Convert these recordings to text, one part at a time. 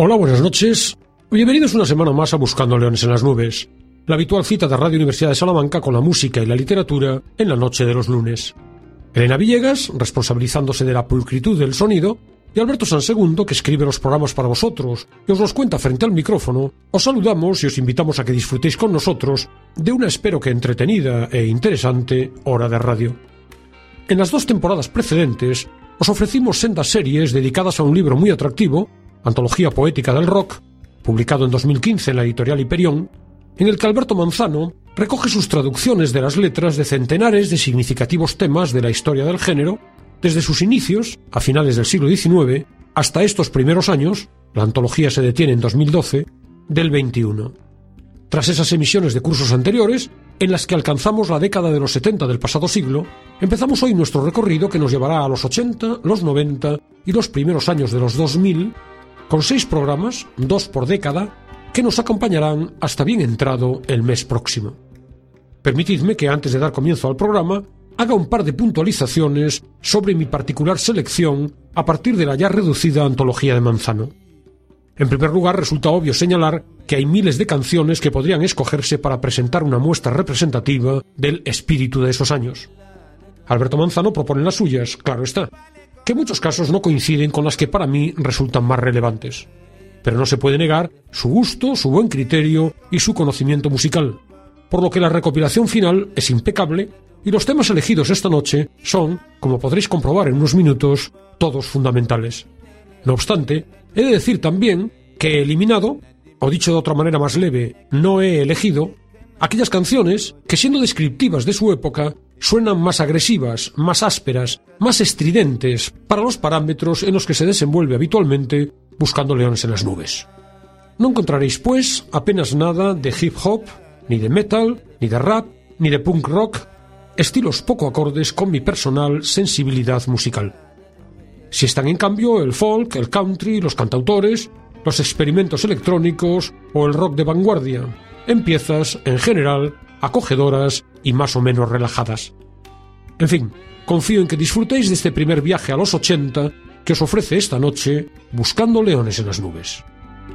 Hola, buenas noches. Bienvenidos una semana más a Buscando Leones en las Nubes, la habitual cita de Radio Universidad de Salamanca con la música y la literatura en la noche de los lunes. Elena Villegas, responsabilizándose de la pulcritud del sonido, y Alberto Sansegundo, que escribe los programas para vosotros y os los cuenta frente al micrófono, os saludamos y os invitamos a que disfrutéis con nosotros de una espero que entretenida e interesante hora de radio. En las 2 temporadas precedentes os ofrecimos sendas series dedicadas a un libro muy atractivo, Antología Poética del Rock, publicado en 2015 en la editorial Hiperión, en el que Alberto Manzano recoge sus traducciones de las letras de centenares de significativos temas de la historia del género, desde sus inicios, a finales del siglo XIX, hasta estos primeros años, la antología se detiene en 2012, del XXI. Tras esas emisiones de cursos anteriores, en las que alcanzamos la década de los 70 del pasado siglo, empezamos hoy nuestro recorrido que nos llevará a los 80, los 90 y los primeros años de los 2000, con 6 programas, 2 por década, que nos acompañarán hasta bien entrado el mes próximo. Permitidme que antes de dar comienzo al programa, haga un par de puntualizaciones sobre mi particular selección a partir de la ya reducida antología de Manzano. En primer lugar, resulta obvio señalar que hay miles de canciones que podrían escogerse para presentar una muestra representativa del espíritu de esos años. Alberto Manzano propone las suyas, claro está, que en muchos casos no coinciden con las que para mí resultan más relevantes. Pero no se puede negar su gusto, su buen criterio y su conocimiento musical, por lo que la recopilación final es impecable y los temas elegidos esta noche son, como podréis comprobar en unos minutos, todos fundamentales. No obstante, he de decir también que he eliminado, o dicho de otra manera más leve, no he elegido, aquellas canciones que, siendo descriptivas de su época, suenan más agresivas, más ásperas, más estridentes para los parámetros en los que se desenvuelve habitualmente Buscando Leones en las Nubes. No encontraréis, pues, apenas nada de hip hop, ni de metal, ni de rap, ni de punk rock, estilos poco acordes con mi personal sensibilidad musical. Si están en cambio el folk, el country, los cantautores, los experimentos electrónicos o el rock de vanguardia, en piezas, en general, acogedoras y más o menos relajadas. En fin, confío en que disfrutéis de este primer viaje a los 80 que os ofrece esta noche Buscando Leones en las Nubes.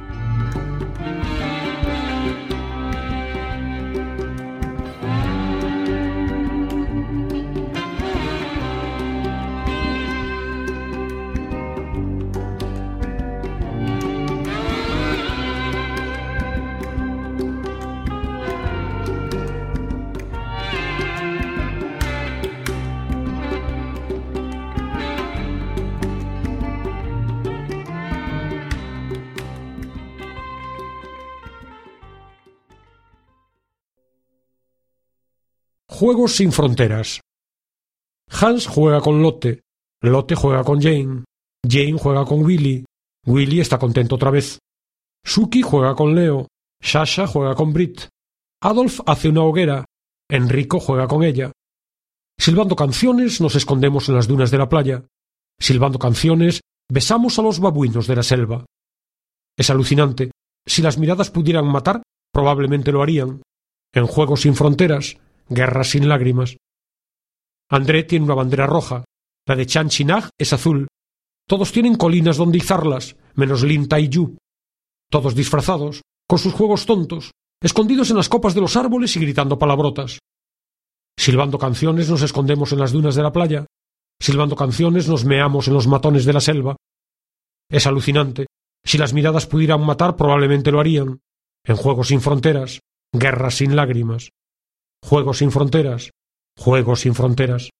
Juegos sin fronteras. Hans juega con Lotte, Lotte juega con Jane, Jane juega con Willy, Willy está contento otra vez. Suki juega con Leo, Sasha juega con Brit, Adolf hace una hoguera, Enrico juega con ella. Silbando canciones nos escondemos en las dunas de la playa. Silbando canciones besamos a los babuinos de la selva. Es alucinante. Si las miradas pudieran matar, probablemente lo harían. En Juegos sin fronteras, guerras sin lágrimas. André tiene una bandera roja, la de Chan Chinag es azul. Todos tienen colinas donde izarlas, menos Lin Tai Yu. Todos disfrazados, con sus juegos tontos, escondidos en las copas de los árboles y gritando palabrotas. Silbando canciones nos escondemos en las dunas de la playa. Silbando canciones nos meamos en los matones de la selva. Es alucinante. Si las miradas pudieran matar, probablemente lo harían. En Juegos sin fronteras, guerras sin lágrimas. Juegos sin fronteras, Juegos sin fronteras.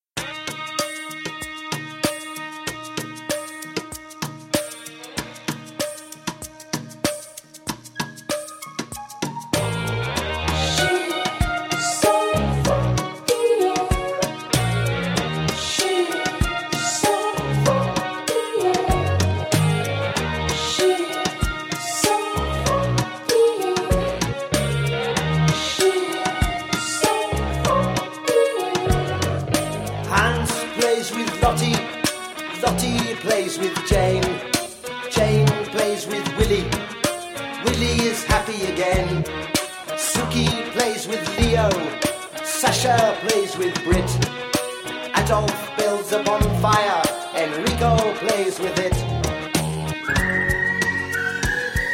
Lottie plays with Jane, Jane plays with Willy, Willy is happy again. Suki plays with Leo, Sasha plays with Brit, Adolf builds a bonfire, Enrico plays with it.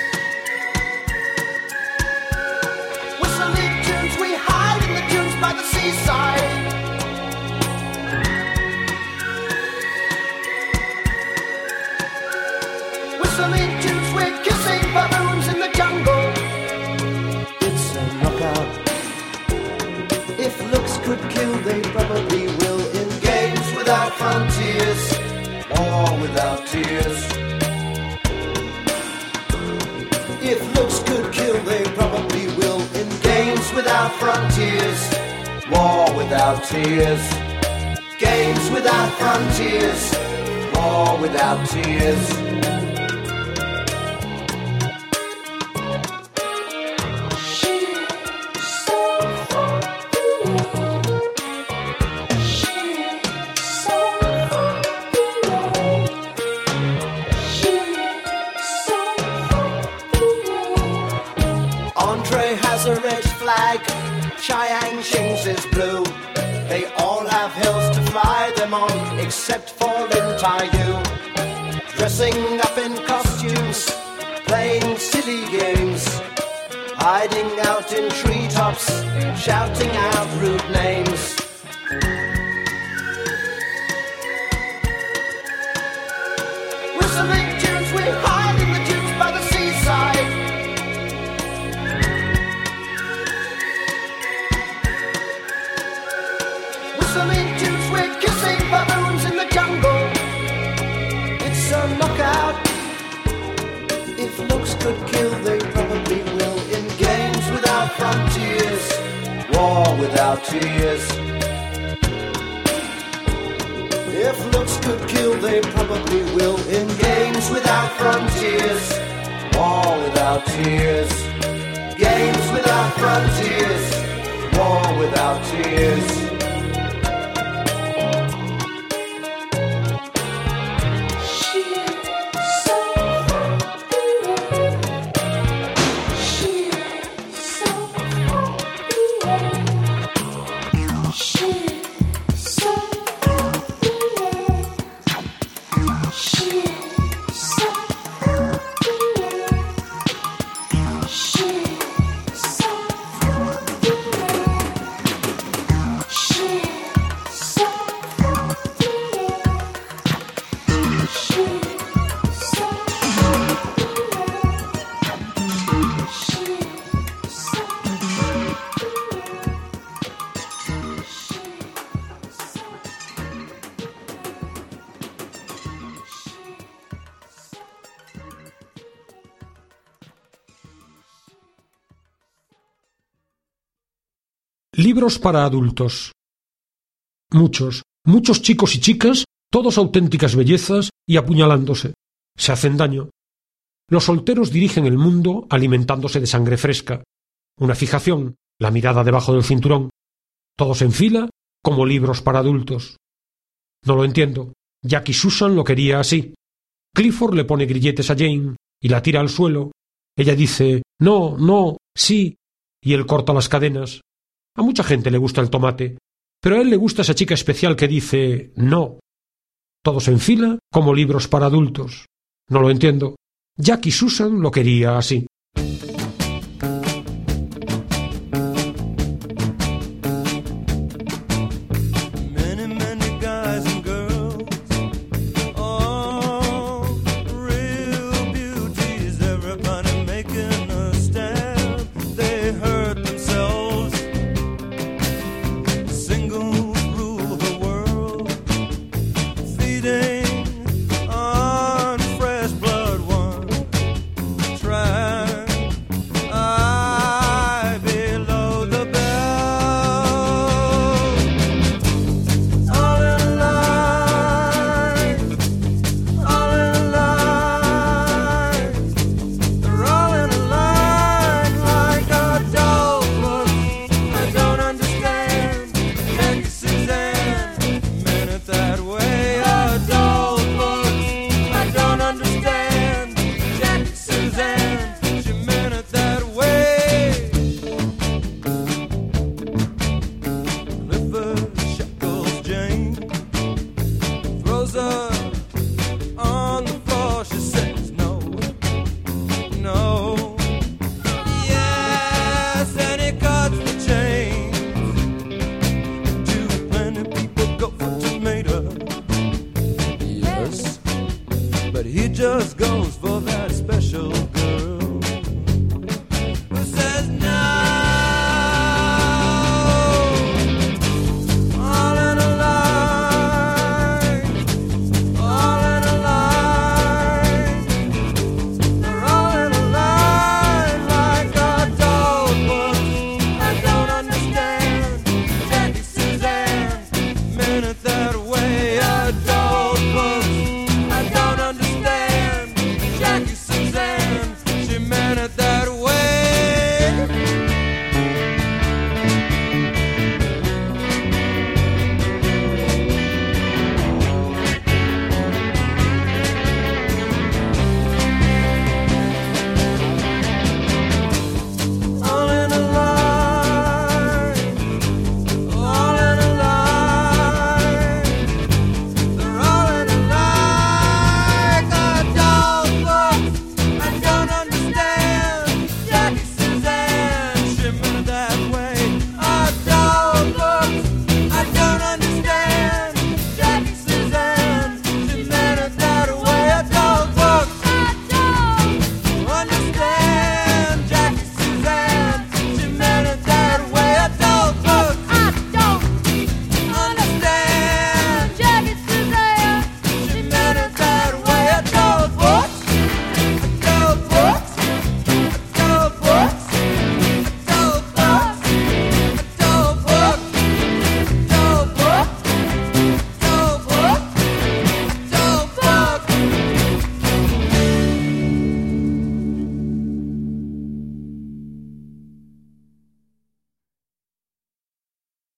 frontiers, war without tears. If looks could kill, they probably will. In games without frontiers, war without tears. Games without frontiers, war without tears. Andre has a red flag, Chiang Shing's is blue. They all have hills to fly them on, except for Lin Taiyu. Dressing up in costumes, playing silly games, hiding out in treetops, shouting out rude names. Whistling tunes, we hide in the dunes by the seaside. Whistling tunes, we're kissing baboons in the jungle. It's a knockout. If looks could kill, they probably will. In games without frontiers, war without tears. If looks could kill, they probably will. In games without frontiers, war without tears. Games without frontiers, war without tears. Libros para adultos. Muchos chicos y chicas, todos auténticas bellezas y apuñalándose. Se hacen daño. Los solteros dirigen el mundo alimentándose de sangre fresca. Una fijación, la mirada debajo del cinturón. Todos en fila, como libros para adultos. No lo entiendo. Jack y Susan lo quería así. Clifford le pone grilletes a Jane y la tira al suelo. Ella dice, no, no, sí, y él corta las cadenas. A mucha gente le gusta el tomate, pero a él le gusta esa chica especial que dice no. Todos en fila, como libros para adultos. No lo entiendo. Jack y Susan lo quería así. On fresh blood, one try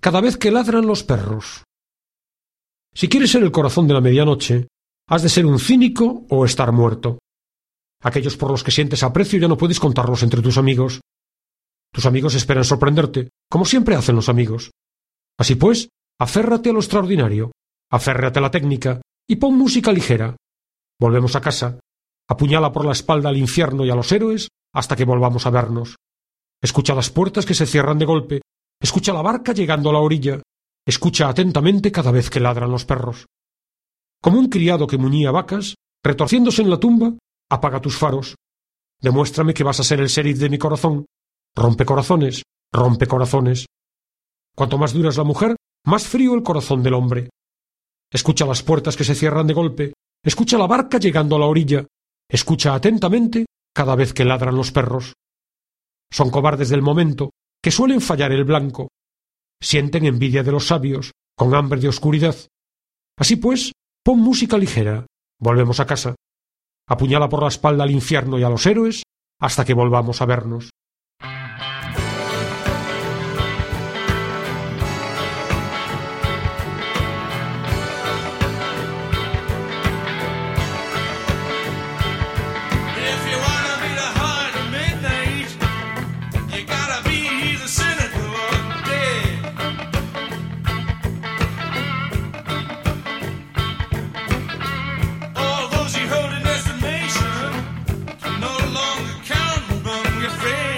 cada vez que ladran los perros. Si quieres ser el corazón de la medianoche, has de ser un cínico o estar muerto. Aquellos por los que sientes aprecio ya no puedes contarlos entre tus amigos. Tus amigos esperan sorprenderte, como siempre hacen los amigos. Así pues, aférrate a lo extraordinario, aférrate a la técnica y pon música ligera. Volvemos a casa. Apuñala por la espalda al infierno y a los héroes hasta que volvamos a vernos. Escucha las puertas que se cierran de golpe. Escucha la barca llegando a la orilla. Escucha atentamente cada vez que ladran los perros. Como un criado que muñía vacas, retorciéndose en la tumba, apaga tus faros. Demuéstrame que vas a ser el sheriff de mi corazón. Rompe corazones, rompe corazones. Cuanto más dura es la mujer, más frío el corazón del hombre. Escucha las puertas que se cierran de golpe. Escucha la barca llegando a la orilla. Escucha atentamente cada vez que ladran los perros. Son cobardes del momento, que suelen fallar el blanco. Sienten envidia de los sabios, con hambre de oscuridad. Así pues, pon música ligera. Volvemos a casa. Apuñala por la espalda al infierno y a los héroes hasta que volvamos a vernos. No longer count among your friends.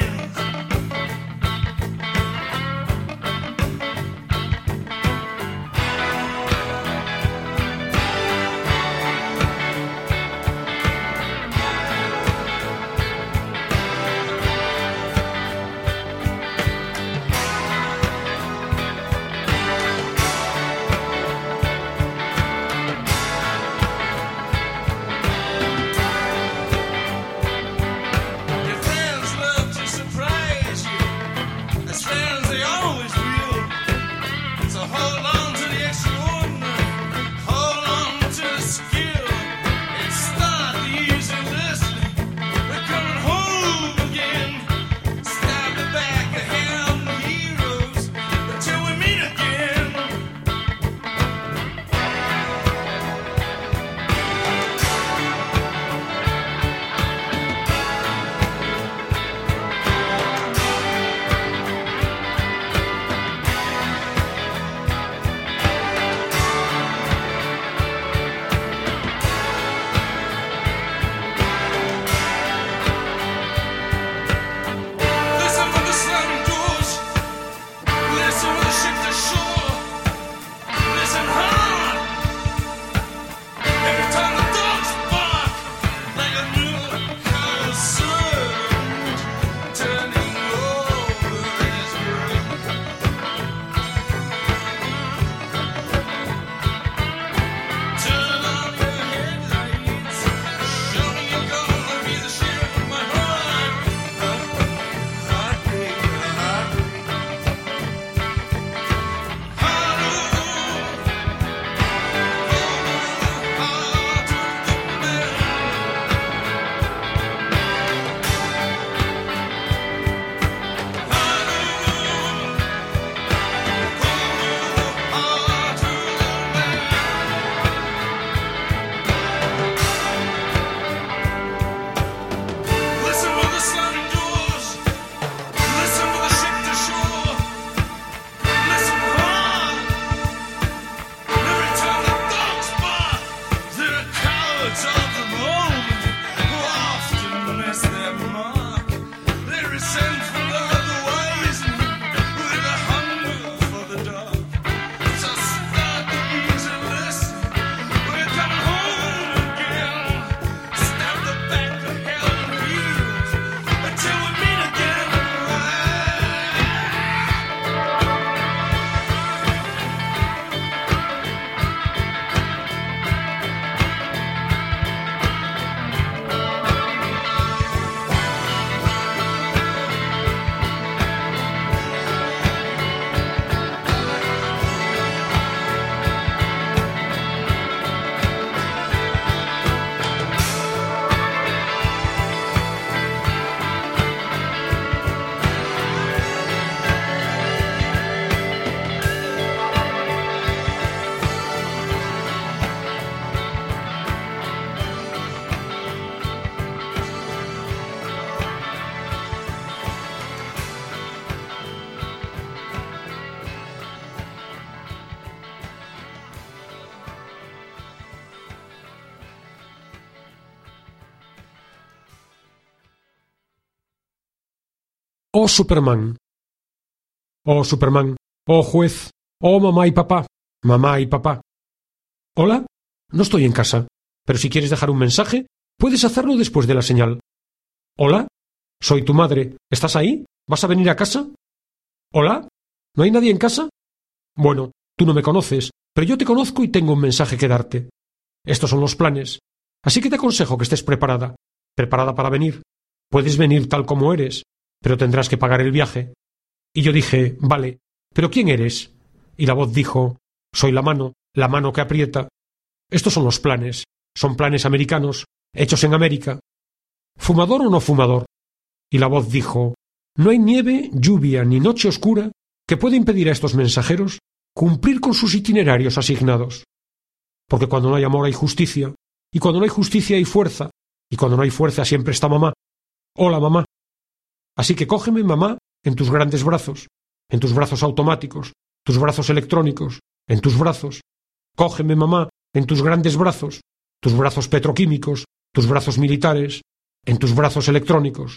Oh Superman. Oh Superman. Oh juez. Oh mamá y papá. Mamá y papá. Hola. No estoy en casa, pero si quieres dejar un mensaje, puedes hacerlo después de la señal. Hola. Soy tu madre. ¿Estás ahí? ¿Vas a venir a casa? Hola. ¿No hay nadie en casa? Bueno, tú no me conoces, pero yo te conozco y tengo un mensaje que darte. Estos son los planes. Así que te aconsejo que estés preparada. Preparada para venir. Puedes venir tal como eres, pero tendrás que pagar el viaje. Y yo dije, vale, ¿pero quién eres? Y la voz dijo, soy la mano que aprieta. Estos son los planes. Son planes americanos, hechos en América. ¿Fumador o no fumador? Y la voz dijo, no hay nieve, lluvia ni noche oscura que pueda impedir a estos mensajeros cumplir con sus itinerarios asignados. Porque cuando no hay amor hay justicia, y cuando no hay justicia hay fuerza, y cuando no hay fuerza siempre está mamá. Hola, mamá. Así que cógeme, mamá, en tus grandes brazos, en tus brazos automáticos, tus brazos electrónicos, en tus brazos. Cógeme, mamá, en tus grandes brazos, tus brazos petroquímicos, tus brazos militares, en tus brazos electrónicos.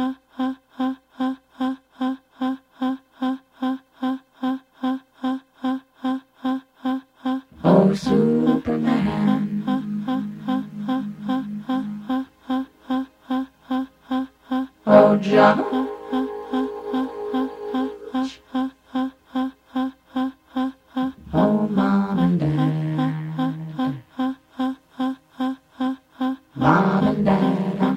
Oh, Superman. Oh, John. Oh, Mom and Dad. Mom and Dad.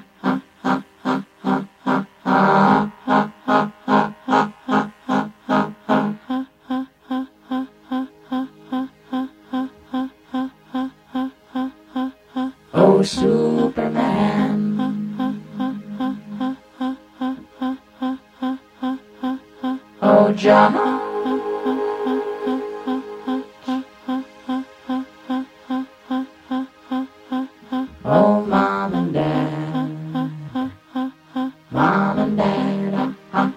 Oh, Superman. Oh, John. Oh, Mom and Dad. Mom and Dad.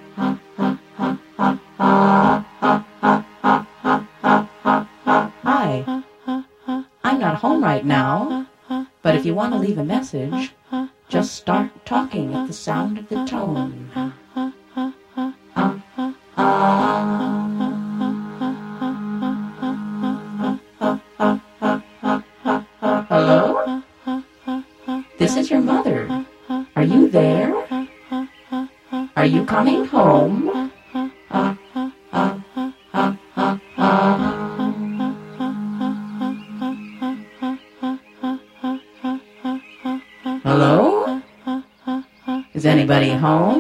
Hi. I'm not home right now, but if you want to leave a message, just start talking at the sound of the tone. Hello? This is your mother. Are you there? Are you coming home? Hello? Is anybody home?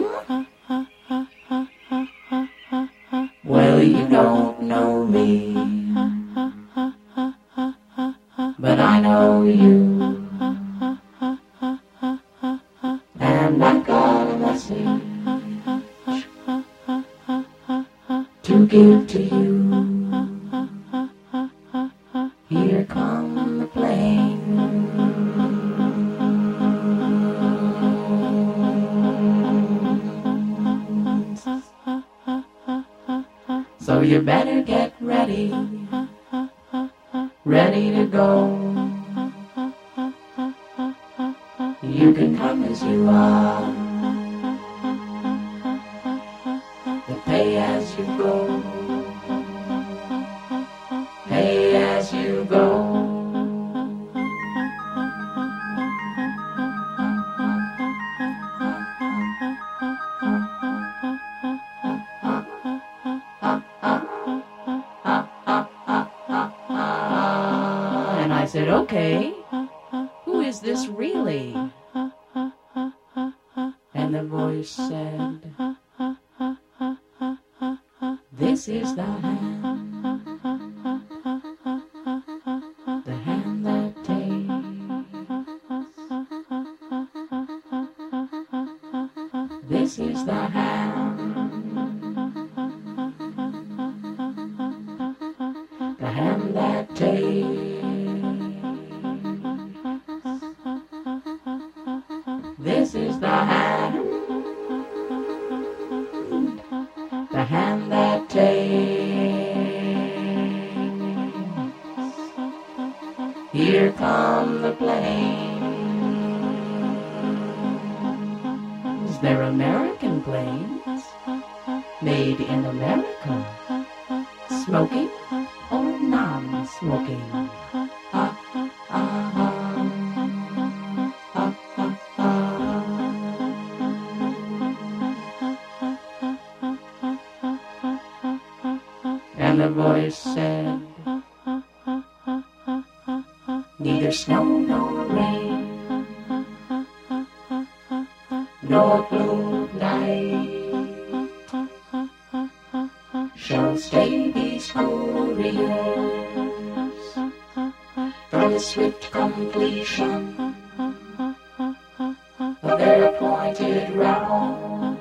Well, you don't know me, but I know you, and I've got a message to give to you. Here come the planes. So you better get ready, ready to go. You can come as you are, but pay as you go. Pay as you go. And I said, okay, who is this really? And the voice said, this is the hand that takes. This is the hand that takes. This is the hand that takes. Here come the planes. They're American planes. in America, smoking or non-smoking? And the voice said, neither snow nor rain, nor blue night shall stay these couriers from the swift completion of their appointed round.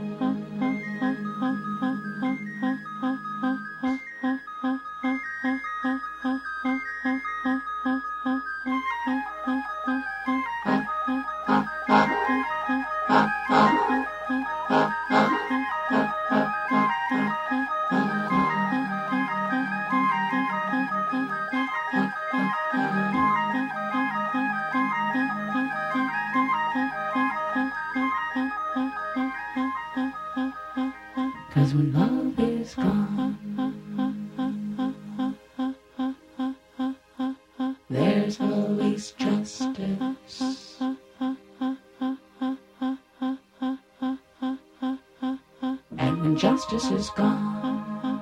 Cause when love is gone, there's always justice. And when justice is gone,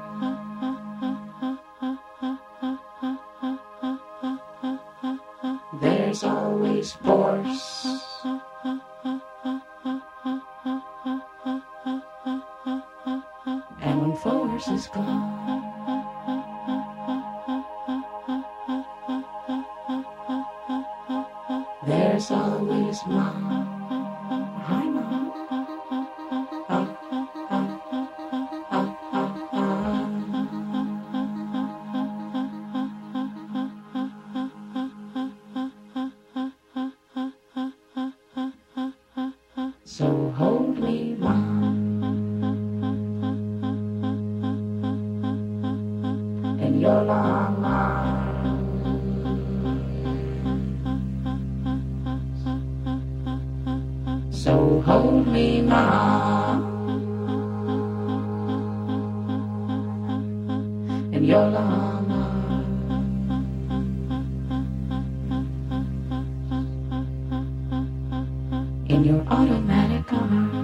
there's always force. And when force is gone, there's always mom. Hi, Mom. So hold me, Mom, in your long arms. So hold me, Mom, in your long arms. In your automatic arms.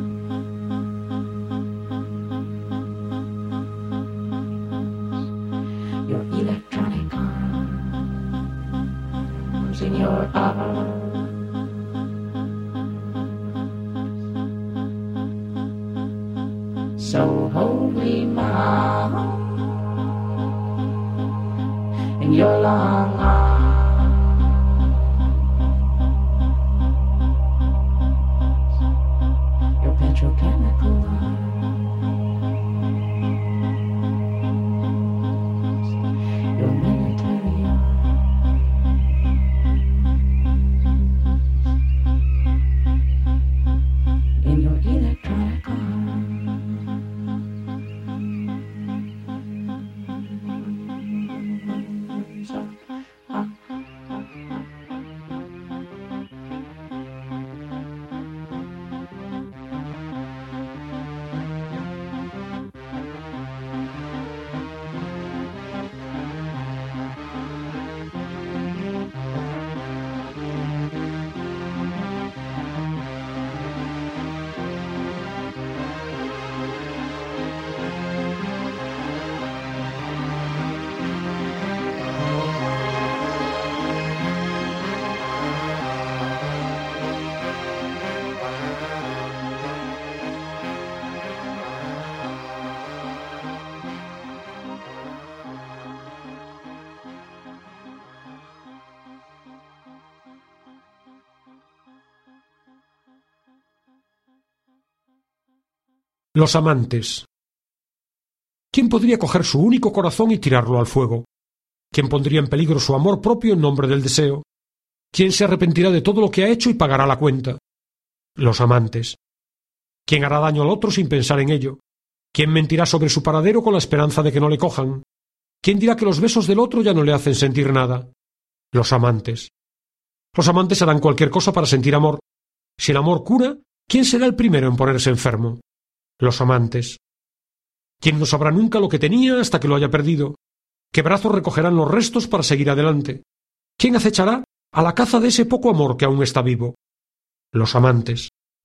Your electronic arms. In your arms. So hold me, Mom, in your long arms. Your petrochemical arms. Your military arms. In your electronic arms. Los amantes. ¿Quién podría coger su único corazón y tirarlo al fuego? ¿Quién pondría en peligro su amor propio en nombre del deseo? ¿Quién se arrepentirá de todo lo que ha hecho y pagará la cuenta? Los amantes. ¿Quién hará daño al otro sin pensar en ello? ¿Quién mentirá sobre su paradero con la esperanza de que no le cojan? ¿Quién dirá que los besos del otro ya no le hacen sentir nada? Los amantes. Los amantes harán cualquier cosa para sentir amor. Si el amor cura, ¿quién será el primero en ponerse enfermo? Los amantes. ¿Quién no sabrá nunca lo que tenía hasta que lo haya perdido? ¿Qué brazos recogerán los restos para seguir adelante? ¿Quién acechará a la caza de ese poco amor que aún está vivo? Los amantes.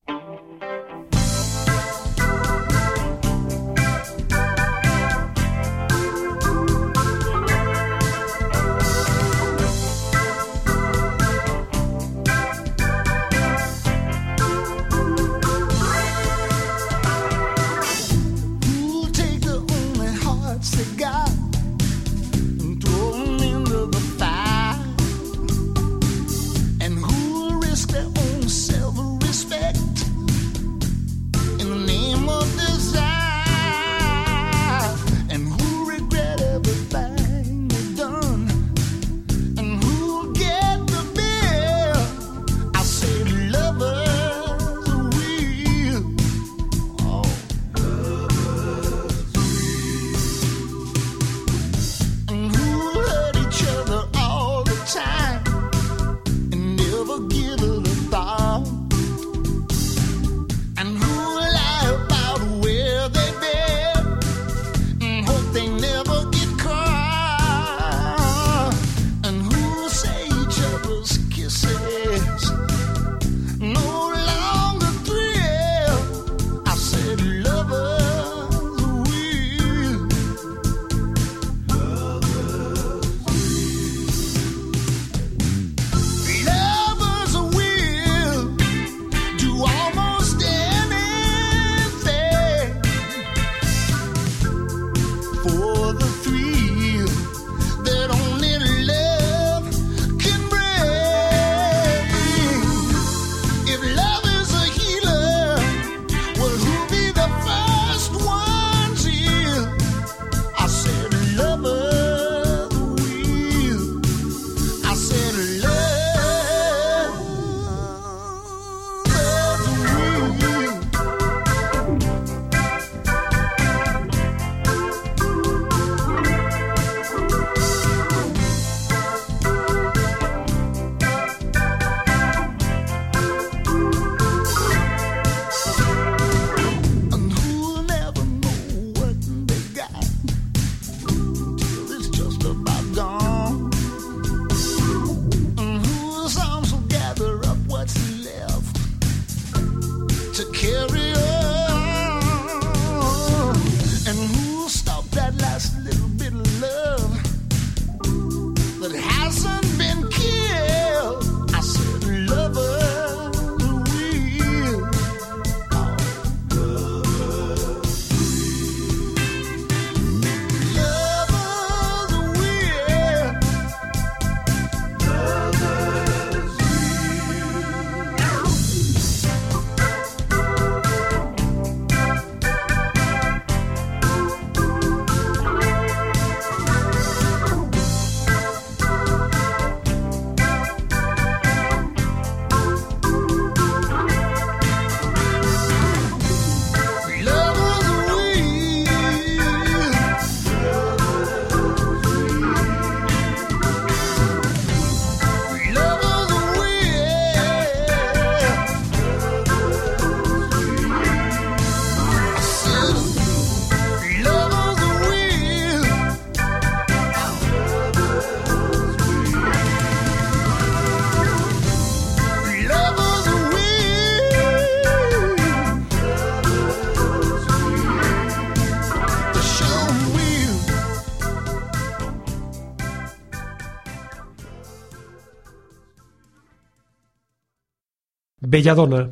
Belladona.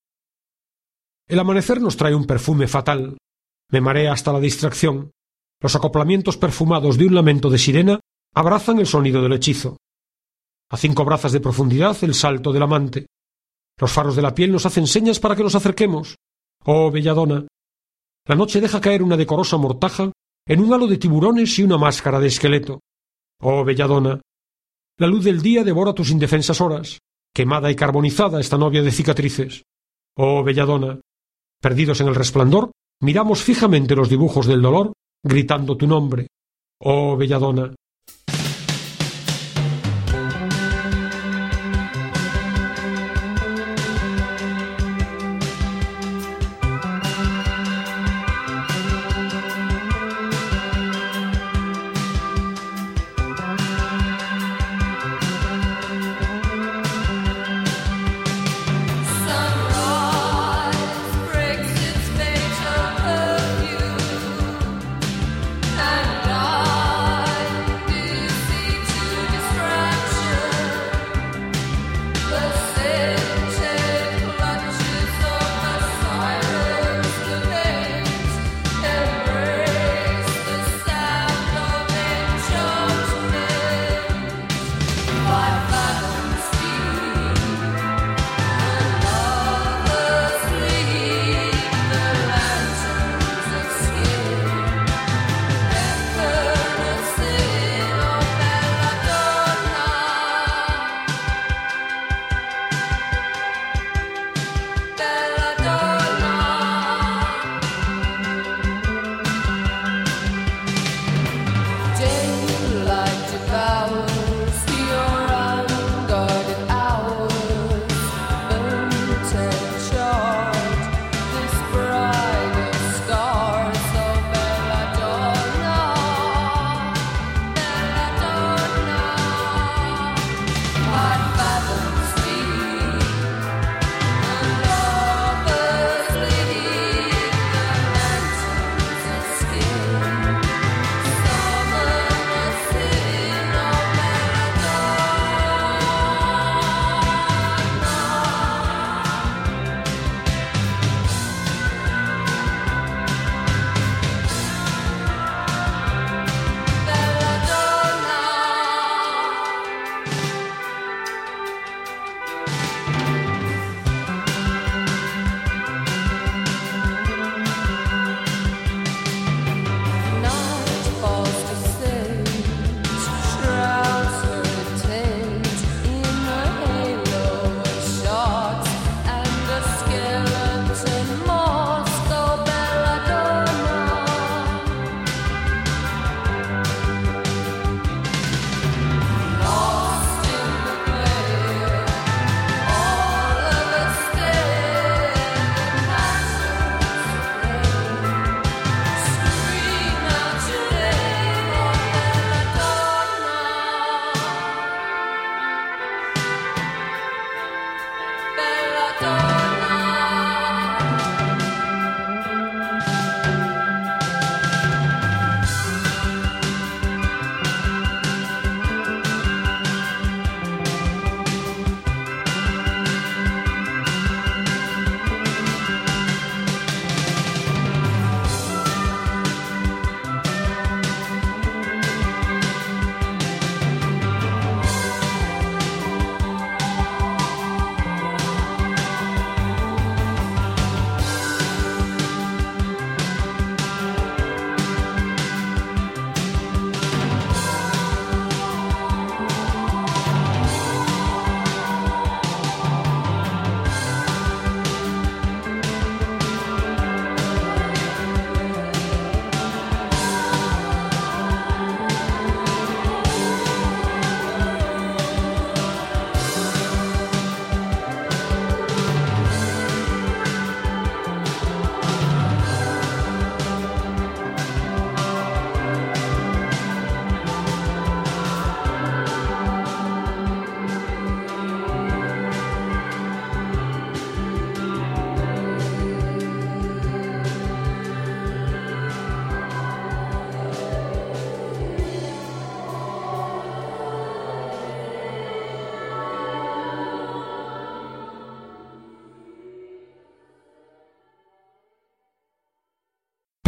El amanecer nos trae un perfume fatal. Me marea hasta la distracción. Los acoplamientos perfumados de un lamento de sirena abrazan el sonido del hechizo. A 5 brazas de profundidad el salto del amante. Los faros de la piel nos hacen señas para que nos acerquemos. Oh, Belladona. La noche deja caer una decorosa mortaja en un halo de tiburones y una máscara de esqueleto. Oh, Belladona. La luz del día devora tus indefensas horas. Quemada y carbonizada esta novia de cicatrices. Oh, Belladona. Perdidos en el resplandor, miramos fijamente los dibujos del dolor, gritando tu nombre. Oh, Belladona.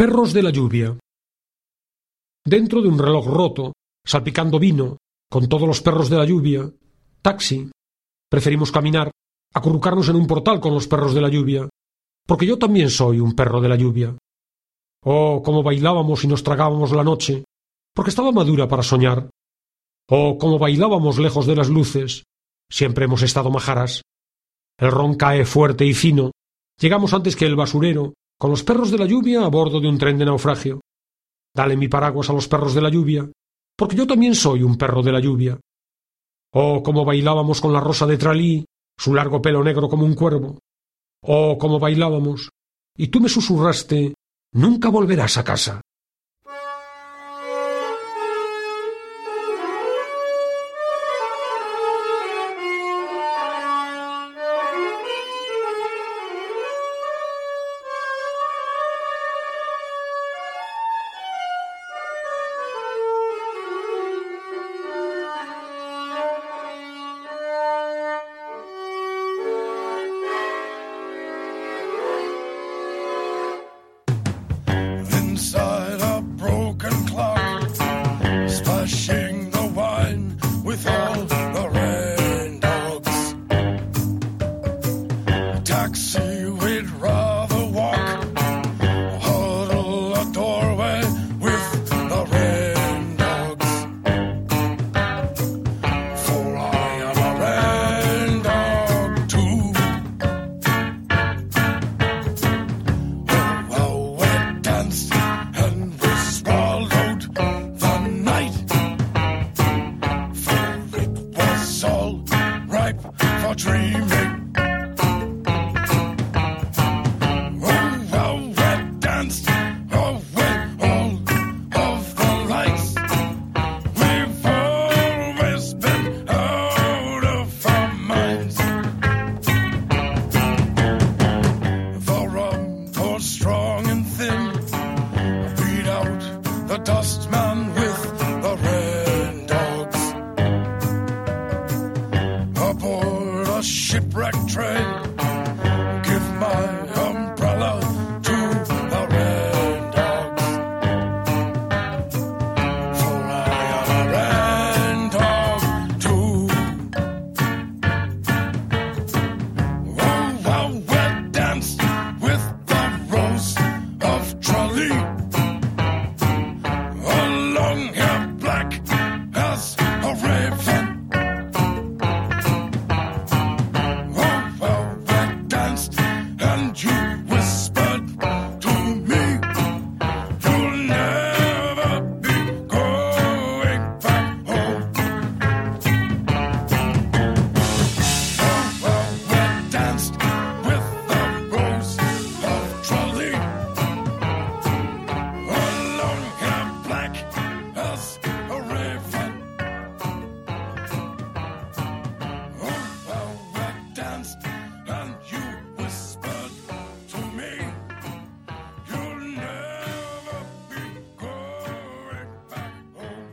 perros de la lluvia. Dentro de un reloj roto, salpicando vino, con todos los perros de la lluvia, taxi. Preferimos caminar, acurrucarnos en un portal con los perros de la lluvia, porque yo también soy un perro de la lluvia. Oh, cómo bailábamos y nos tragábamos la noche, porque estaba madura para soñar. Oh, cómo bailábamos lejos de las luces. Siempre hemos estado majaras. El ron cae fuerte y fino. Llegamos antes que el basurero, con los perros de la lluvia a bordo de un tren de naufragio. Dale mi paraguas a los perros de la lluvia, porque yo también soy un perro de la lluvia. Oh, cómo bailábamos con la rosa de Tralí, su largo pelo negro como un cuervo. Oh, cómo bailábamos. Y tú me susurraste, nunca volverás a casa. Inside a broken clock, splashing the wine with all the rain dogs. A taxi, we'd rather walk, huddle a doorway with the rain dogs. For I am a rain dog too. Oh, we danced and we swallowed the night, for it was all ripe for dreaming. Oh, we danced away all of the lights. We've always been out of our minds. The rum poured strong and thin, beat out the dust man with the rain dogs. Aboard a shipwrecked train, give my umbrella to the rain dogs. For I am a rain dog too. Oh, we danced with the rose of Tralee, a long hair black as a raven. Oh, we danced and you whispered to me, you'll never be going back home. Oh, we danced with the rose of Tralee, a long hair black as a raven. Oh, we danced and you whispered to me, you'll never be going back home.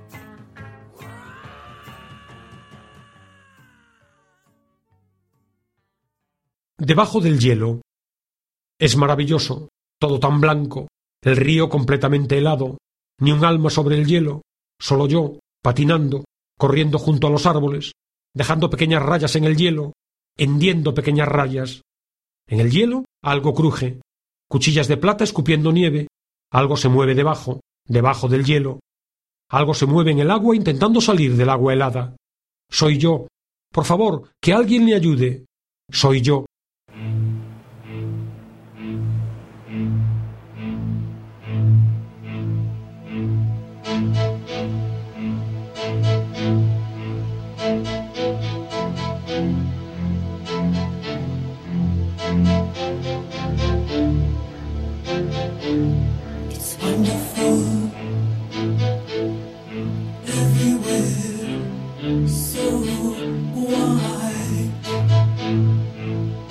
Debajo del hielo. Es maravilloso, todo tan blanco, el río completamente helado, ni un alma sobre el hielo, solo yo, patinando, corriendo junto a los árboles, dejando pequeñas rayas en el hielo, hendiendo pequeñas rayas. En el hielo algo cruje, cuchillas de plata escupiendo nieve, algo se mueve debajo del hielo, algo se mueve en el agua intentando salir del agua helada. Soy yo. Por favor, que alguien le ayude. Soy yo. It's wonderful everywhere, so wide.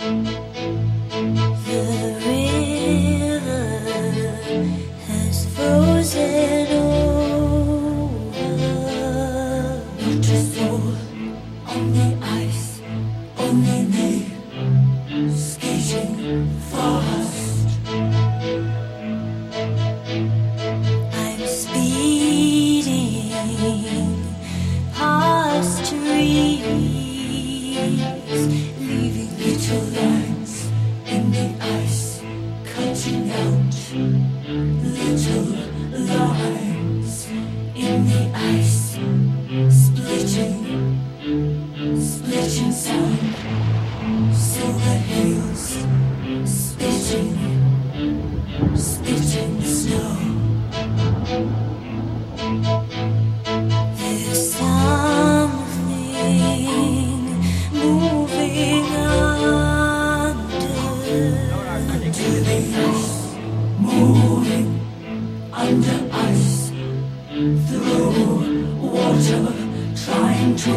water, trying to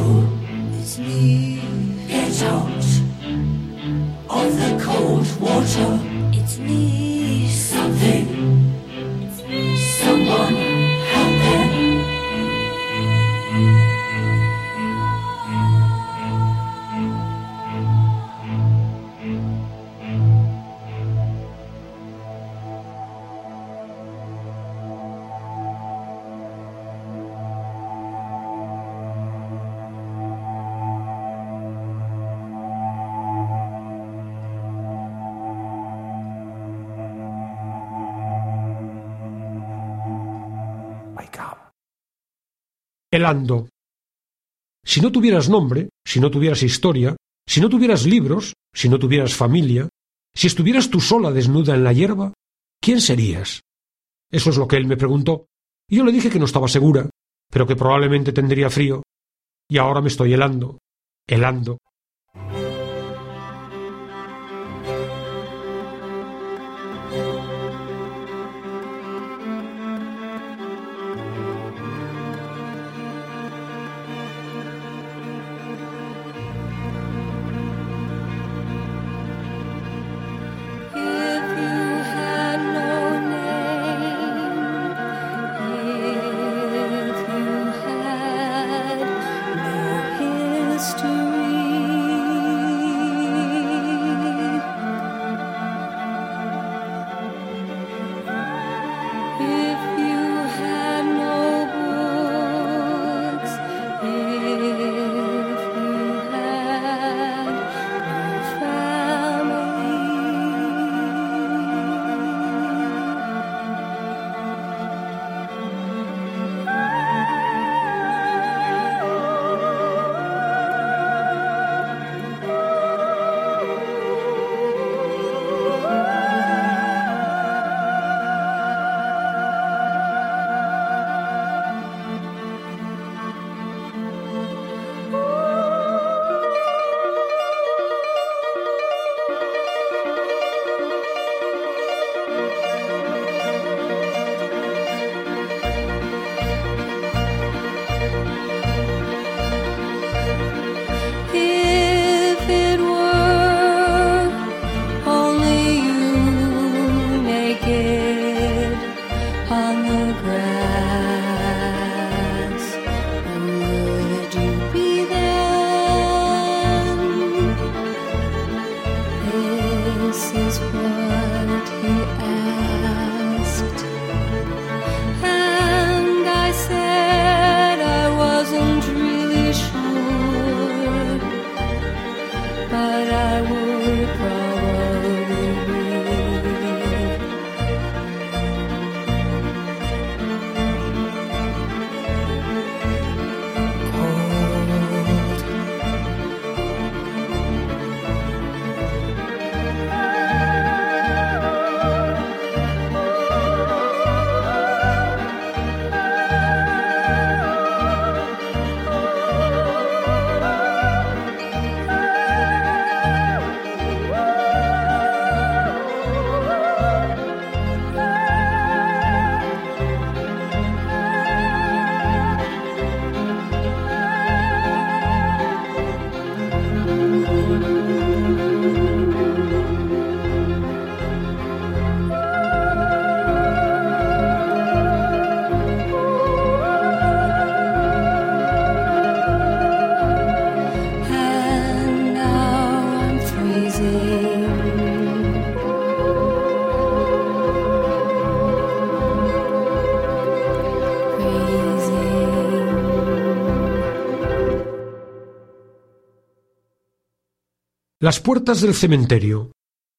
get out of the cold water. It's me. Something. It's me. Someone help them. Helando. Si no tuvieras nombre, si no tuvieras historia, si no tuvieras libros, si no tuvieras familia, si estuvieras tú sola desnuda en la hierba, ¿quién serías? Eso es lo que él me preguntó, y yo le dije que no estaba segura, pero que probablemente tendría frío. Y ahora me estoy helando. Las puertas del cementerio.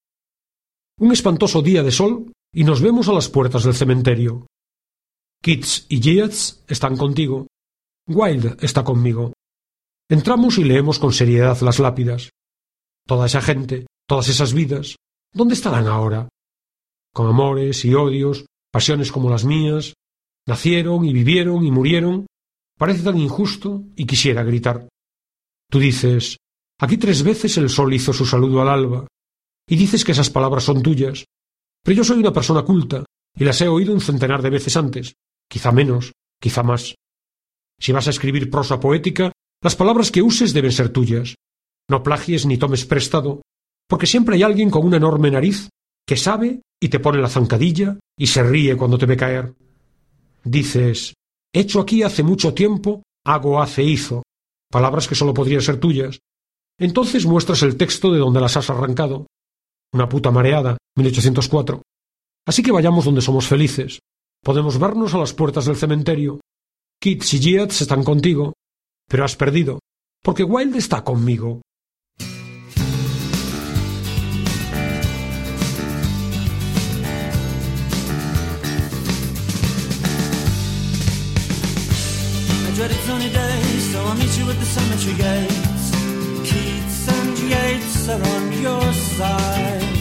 Un espantoso día de sol y nos vemos a las puertas del cementerio. Keats y Yeats están contigo. Wilde está conmigo. Entramos y leemos con seriedad las lápidas. Toda esa gente, todas esas vidas, ¿dónde estarán ahora? Con amores y odios, pasiones como las mías, nacieron y vivieron y murieron. Parece tan injusto y quisiera gritar. Tú dices, aquí 3 veces el sol hizo su saludo al alba, y dices que esas palabras son tuyas, pero yo soy una persona culta y las he oído un centenar de veces antes, quizá menos, quizá más. Si vas a escribir prosa poética, las palabras que uses deben ser tuyas. No plagies ni tomes prestado, porque siempre hay alguien con una enorme nariz que sabe y te pone la zancadilla y se ríe cuando te ve caer. Dices, hecho aquí hace mucho tiempo, hago hace hizo, palabras que solo podrían ser tuyas. Entonces muestras el texto de donde las has arrancado. Una puta mareada, 1804. Así que vayamos donde somos felices. Podemos vernos a las puertas del cementerio. Keats y Yeats están contigo, pero has perdido, porque Wilde está conmigo. I dreaded sunny days, so I'll meet you at the cemetery gates. Keats and Yeats are on your side.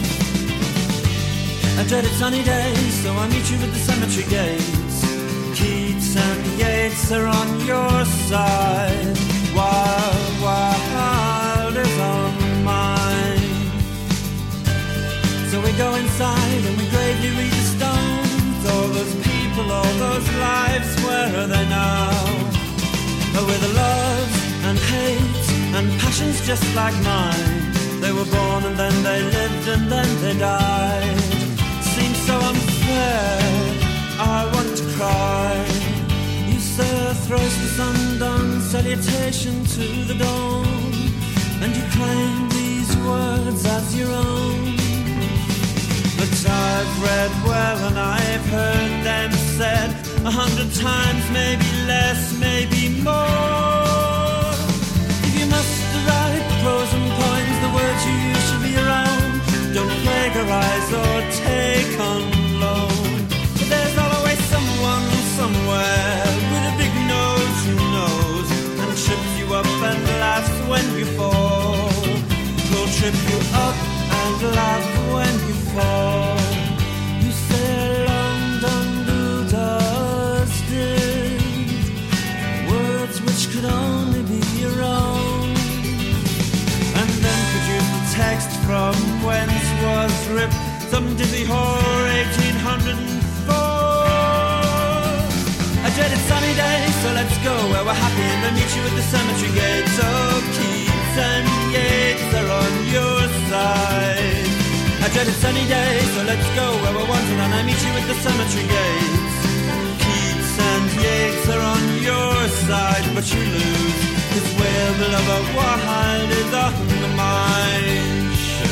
I dreaded sunny days, so I'll meet you at the cemetery gates. Keats and Yeats are on your side. Wild, wild is on mine. So we go inside and we gravely read the stones. All those people, all those lives, where are they now? Oh, with the loves and hates and passions just like mine. They were born and then they lived and then they died. Seems so unfair, I want to cry. You say a thrice undone salutation to the dawn, and you claim these words as your own. But I've read well and I've heard them said 100 times, maybe less, maybe more. If you must write prose and poems, the words you use should be your own. Don't plagiarize or take on loan. But there's always someone somewhere with a big nose who knows and trips you up and laughs when you fall. He'll trip you up and laugh when you fall. You say long done which could only be your own, and then produce the text from whence was ripped some dizzy whore 1804. I dreaded sunny days, so let's go where we're happy and then meet you at the cemetery gates. Oh, Keats and Yeats are on your side. I dreaded sunny days, so let's go where we're wanted and I meet you at the cemetery gates. And Yeats are on your side, but you lose, 'cause we're the lover wild is on the mind.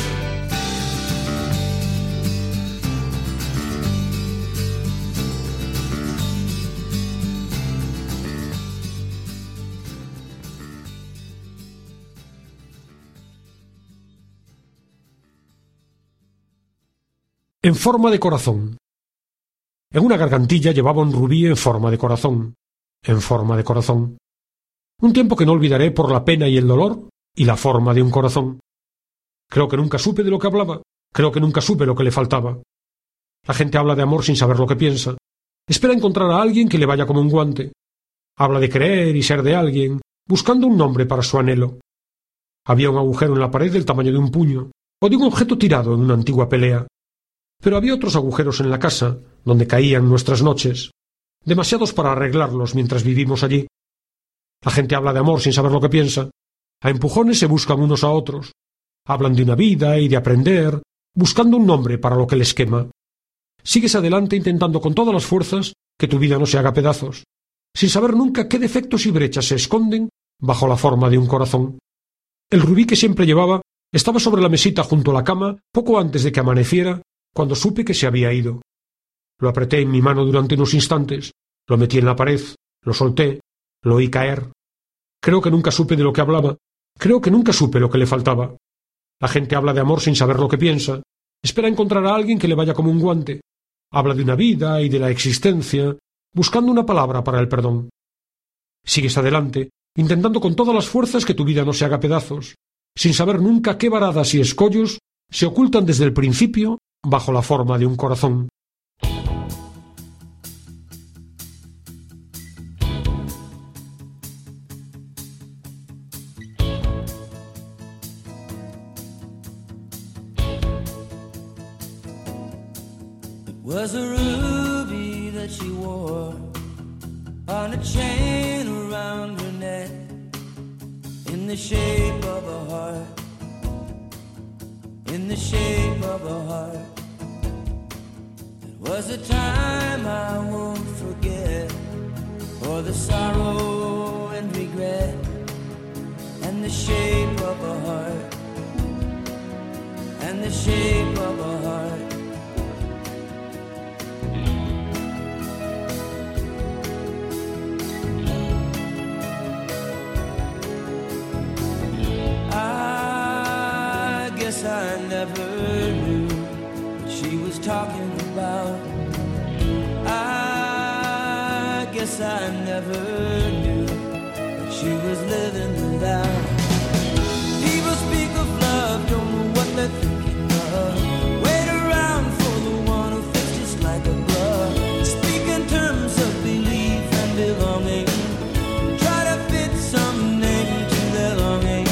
En forma de corazón. En una gargantilla llevaba un rubí en forma de corazón. En forma de corazón. Un tiempo que no olvidaré por la pena y el dolor y la forma de un corazón. Creo que nunca supe de lo que hablaba. Creo que nunca supe lo que le faltaba. La gente habla de amor sin saber lo que piensa. Espera encontrar a alguien que le vaya como un guante. Habla de creer y ser de alguien, buscando un nombre para su anhelo. Había un agujero en la pared del tamaño de un puño, o de un objeto tirado en una antigua pelea. Pero había otros agujeros en la casa, donde caían nuestras noches, demasiados para arreglarlos mientras vivimos allí. La gente habla de amor sin saber lo que piensa. A empujones se buscan unos a otros. Hablan de una vida y de aprender, buscando un nombre para lo que les quema. Sigues adelante intentando con todas las fuerzas que tu vida no se haga pedazos, sin saber nunca qué defectos y brechas se esconden bajo la forma de un corazón. El rubí que siempre llevaba estaba sobre la mesita junto a la cama poco antes de que amaneciera, cuando supe que se había ido. Lo apreté en mi mano durante unos instantes, lo metí en la pared, lo solté, lo oí caer. Creo que nunca supe de lo que hablaba, creo que nunca supe lo que le faltaba. La gente habla de amor sin saber lo que piensa, espera encontrar a alguien que le vaya como un guante. Habla de una vida y de la existencia, buscando una palabra para el perdón. Sigues adelante, intentando con todas las fuerzas que tu vida no se haga pedazos, sin saber nunca qué varadas y escollos se ocultan desde el principio bajo la forma de un corazón. Was a ruby that she wore on a chain around the shape of a heart, in the shape of a heart. It was a time I won't forget, for the sorrow and regret, and the shape of a heart, and the shape of a heart. I never knew what she was talking about. I guess I never knew what she was living without. People speak of love, don't know what they're thinking of. Wait around for the one who fits just like a glove. Speak in terms of belief and belonging. Try to fit some name to their longing.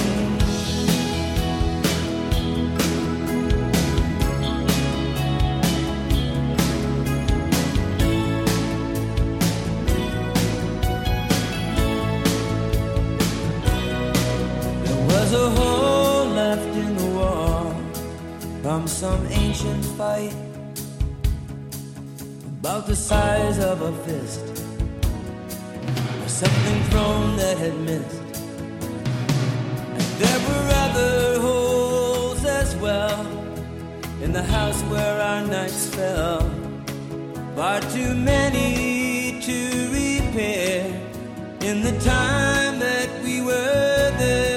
There's a hole left in the wall from some ancient fight, about the size of a fist, or something thrown that had missed. And there were other holes as well in the house where our nights fell, far too many to repair in the time that we were there.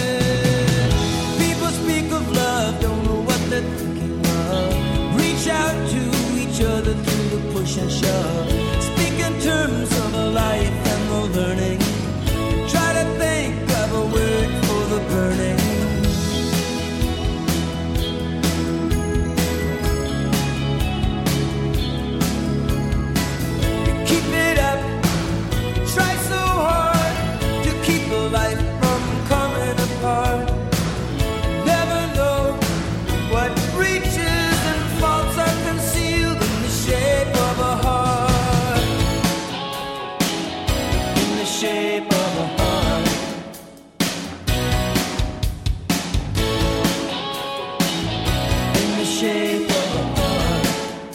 Reach out to each other through the push and shove. Speak in terms of a life and the learning. Try to think of a word for the burning. You keep it up, you try so hard to keep a life from coming apart. Never know what reaches and faults are concealed in the shape of a heart. In the shape of a heart. In the shape of a heart.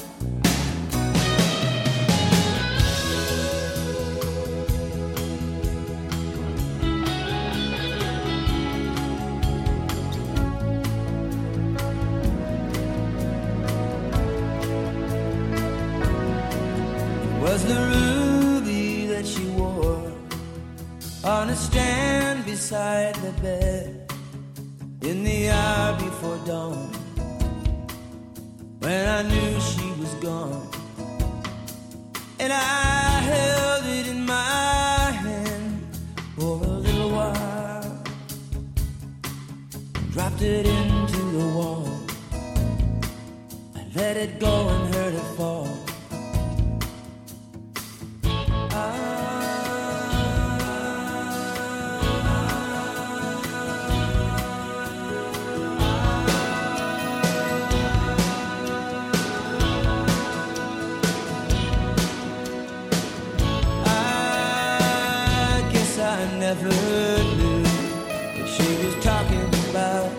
Was the ruby that she wore on a stand beside the bed in the hour before dawn, when I knew she was gone, and I held it in my hand for a little while, dropped it into the wall, I let it go and heard it fall. Never knew what she was talking about.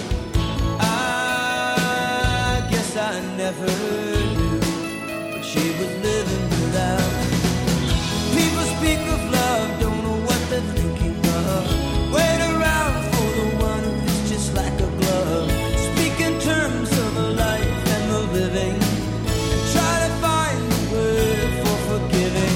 I guess I never knew what she was living without. People speak of love, don't know what they're thinking of. Wait around for the one who's just like a glove. Speak in terms of a life and the living, and try to find the word for forgiving.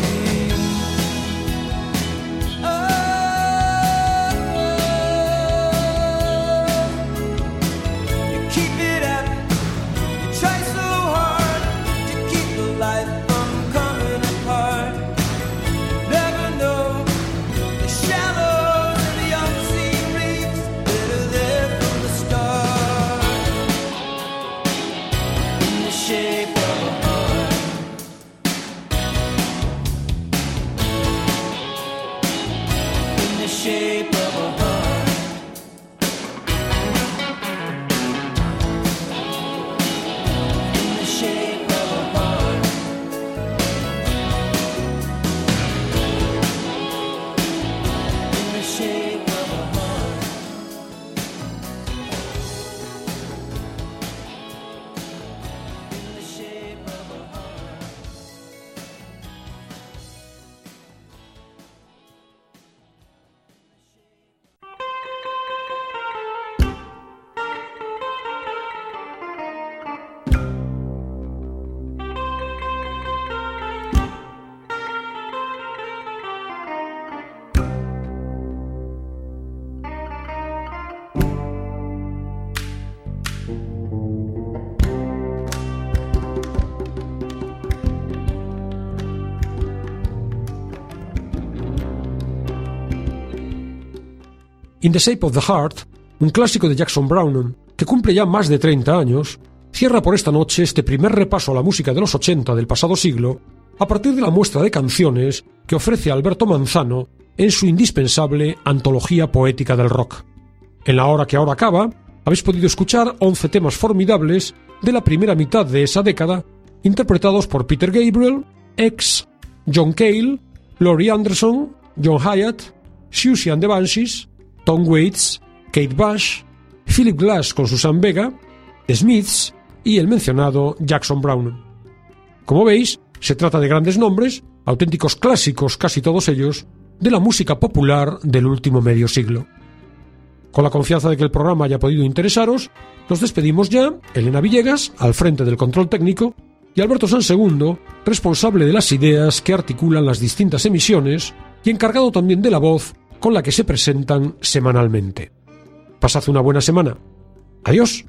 In the Shape of the Heart, un clásico de Jackson Browne, que cumple ya más de 30 años, cierra por esta noche este primer repaso a la música de los 80 del pasado siglo, a partir de la muestra de canciones que ofrece Alberto Manzano en su indispensable antología poética del rock. En la hora que ahora acaba, habéis podido escuchar 11 temas formidables de la primera mitad de esa década, interpretados por Peter Gabriel, X, John Cale, Laurie Anderson, John Hyatt, Siouxsie and the Banshees, Tom Waits, Kate Bush, Philip Glass con Susan Vega, The Smiths y el mencionado Jackson Browne. Como veis, se trata de grandes nombres, auténticos clásicos casi todos ellos, de la música popular del último medio siglo. Con la confianza de que el programa haya podido interesaros, nos despedimos ya, Elena Villegas, al frente del control técnico, y Alberto Sansegundo, responsable de las ideas que articulan las distintas emisiones y encargado también de la voz con la que se presentan semanalmente. Pasad una buena semana. Adiós.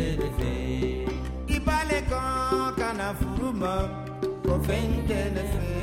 Fente